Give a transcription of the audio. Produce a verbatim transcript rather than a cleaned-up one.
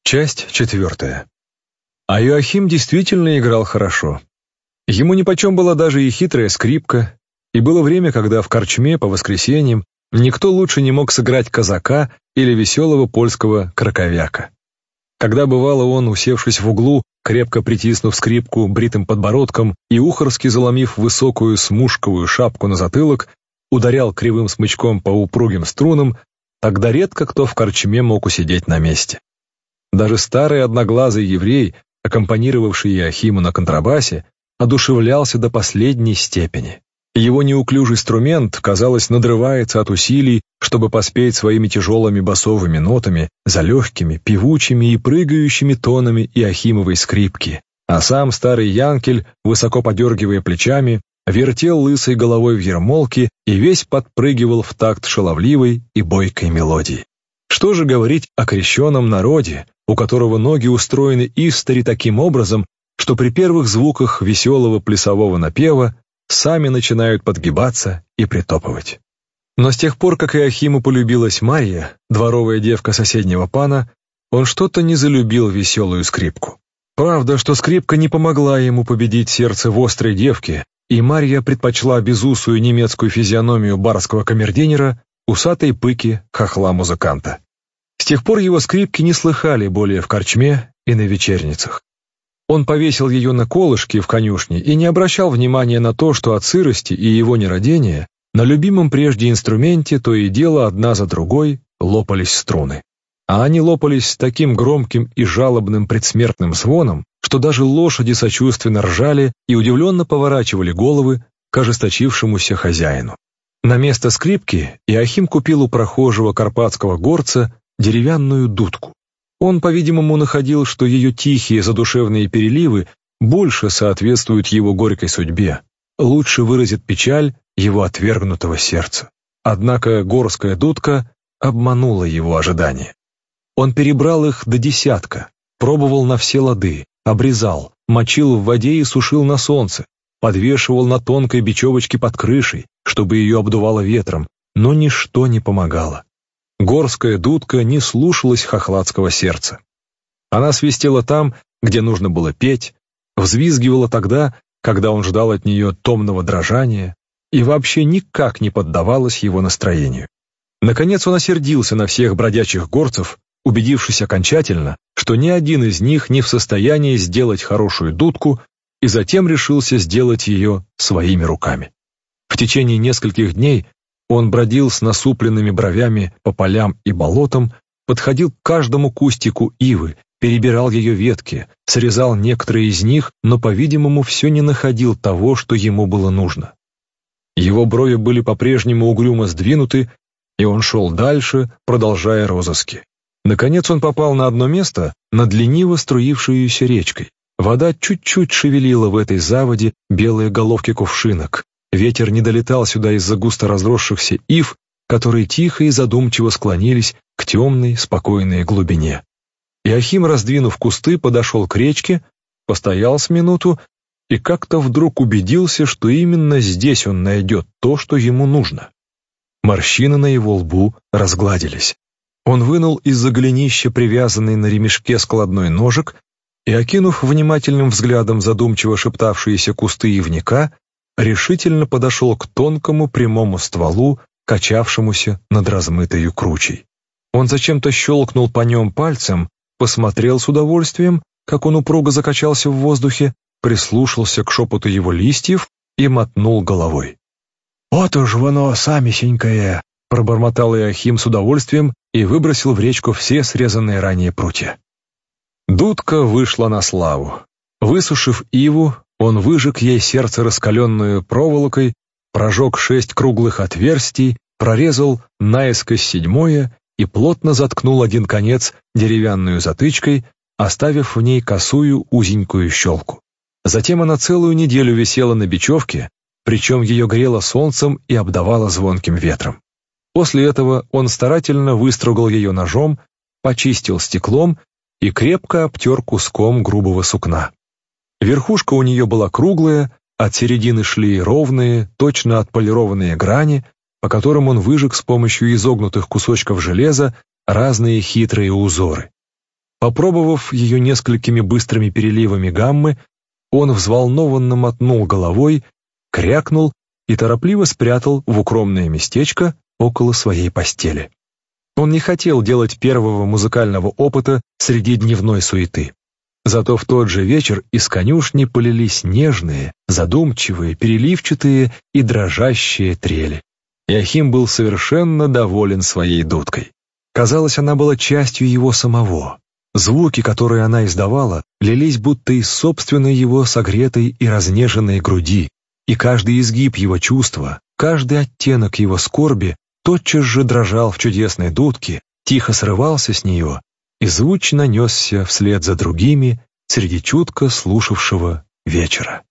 Часть четвертая. А Иоахим действительно играл хорошо. Ему нипочем была даже и хитрая скрипка, и было время, когда в корчме по воскресеньям никто лучше не мог сыграть казака или веселого польского краковяка. Когда бывало он, усевшись в углу, крепко притиснув скрипку бритым подбородком и ухорски заломив высокую смушковую шапку на затылок, ударял кривым смычком по упругим струнам, тогда редко кто в корчме мог усидеть на месте. Даже старый одноглазый еврей, аккомпанировавший Иоахиму на контрабасе, одушевлялся до последней степени. Его неуклюжий инструмент, казалось, надрывается от усилий, чтобы поспеть своими тяжелыми басовыми нотами за легкими, певучими и прыгающими тонами Иоахимовой скрипки, а сам старый янкель, высоко подергивая плечами, вертел лысой головой в ермолке и весь подпрыгивал в такт шаловливой и бойкой мелодии. Что же говорить о крещенном народе, у которого ноги устроены истори таким образом, что при первых звуках веселого плясового напева сами начинают подгибаться и притопывать. Но с тех пор, как Иоахиму полюбилась Марья, дворовая девка соседнего пана, он что-то не залюбил веселую скрипку. Правда, что скрипка не помогла ему победить сердце вострой девки, и Марья предпочла безусую немецкую физиономию барского камердинера усатой пыки хохла-музыканта. С тех пор его скрипки не слыхали более в корчме и на вечерницах. Он повесил ее на колышке в конюшне и не обращал внимания на то, что от сырости и его нерадения на любимом прежде инструменте то и дело одна за другой лопались струны. А они лопались с таким громким и жалобным предсмертным звоном, что даже лошади сочувственно ржали и удивленно поворачивали головы к ожесточившемуся хозяину. На место скрипки Иоахим купил у прохожего карпатского горца деревянную дудку. Он, по-видимому, находил, что ее тихие задушевные переливы больше соответствуют его горькой судьбе, лучше выразит печаль его отвергнутого сердца. Однако горская дудка обманула его ожидания. Он перебрал их до десятка, пробовал на все лады, обрезал, мочил в воде и сушил на солнце, подвешивал на тонкой бечевочке под крышей, чтобы ее обдувало ветром, но ничто не помогало. Горская дудка не слушалась хохладского сердца. Она свистела там, где нужно было петь, взвизгивала тогда, когда он ждал от нее томного дрожания, и вообще никак не поддавалась его настроению. Наконец он осердился на всех бродячих горцев, убедившись окончательно, что ни один из них не в состоянии сделать хорошую дудку, и затем решился сделать ее своими руками. В течение нескольких дней он бродил с насупленными бровями по полям и болотам, подходил к каждому кустику ивы, перебирал ее ветки, срезал некоторые из них, но, по-видимому, все не находил того, что ему было нужно. Его брови были по-прежнему угрюмо сдвинуты, и он шел дальше, продолжая розыски. Наконец он попал на одно место, над лениво струившуюся речкой. Вода чуть-чуть шевелила в этой заводе белые головки кувшинок. Ветер не долетал сюда из-за густо разросшихся ив, которые тихо и задумчиво склонились к темной, спокойной глубине. Иоахим, раздвинув кусты, подошел к речке, постоял с минуту и как-то вдруг убедился, что именно здесь он найдет то, что ему нужно. Морщины на его лбу разгладились. Он вынул из-за голенища привязанный на ремешке складной ножик и, окинув внимательным взглядом задумчиво шептавшиеся кусты ивника, решительно подошел к тонкому прямому стволу, качавшемуся над размытою кручей. Он зачем-то щелкнул по нем пальцем, посмотрел с удовольствием, как он упруго закачался в воздухе, прислушался к шепоту его листьев и мотнул головой. «Вот уж воно самисенькое!» — пробормотал Иоахим с удовольствием и выбросил в речку все срезанные ранее прутья. Дудка вышла на славу. Высушив иву, он выжег ей сердце раскаленную проволокой, прожег шесть круглых отверстий, прорезал наискось седьмое и плотно заткнул один конец деревянную затычкой, оставив в ней косую узенькую щелку. Затем она целую неделю висела на бечевке, причем ее грело солнцем и обдавало звонким ветром. После этого он старательно выстругал ее ножом, почистил стеклом и крепко обтер куском грубого сукна. Верхушка у нее была круглая, от середины шли ровные, точно отполированные грани, по которым он выжег с помощью изогнутых кусочков железа разные хитрые узоры. Попробовав ее несколькими быстрыми переливами гаммы, он взволнованно мотнул головой, крякнул и торопливо спрятал в укромное местечко около своей постели. Он не хотел делать первого музыкального опыта среди дневной суеты. Зато в тот же вечер из конюшни полились нежные, задумчивые, переливчатые и дрожащие трели. Иоахим был совершенно доволен своей дудкой. Казалось, она была частью его самого. Звуки, которые она издавала, лились будто из собственной его согретой и разнеженной груди, и каждый изгиб его чувства, каждый оттенок его скорби тотчас же дрожал в чудесной дудке, тихо срывался с нее и звучно несся вслед за другими среди чутко слушавшего вечера.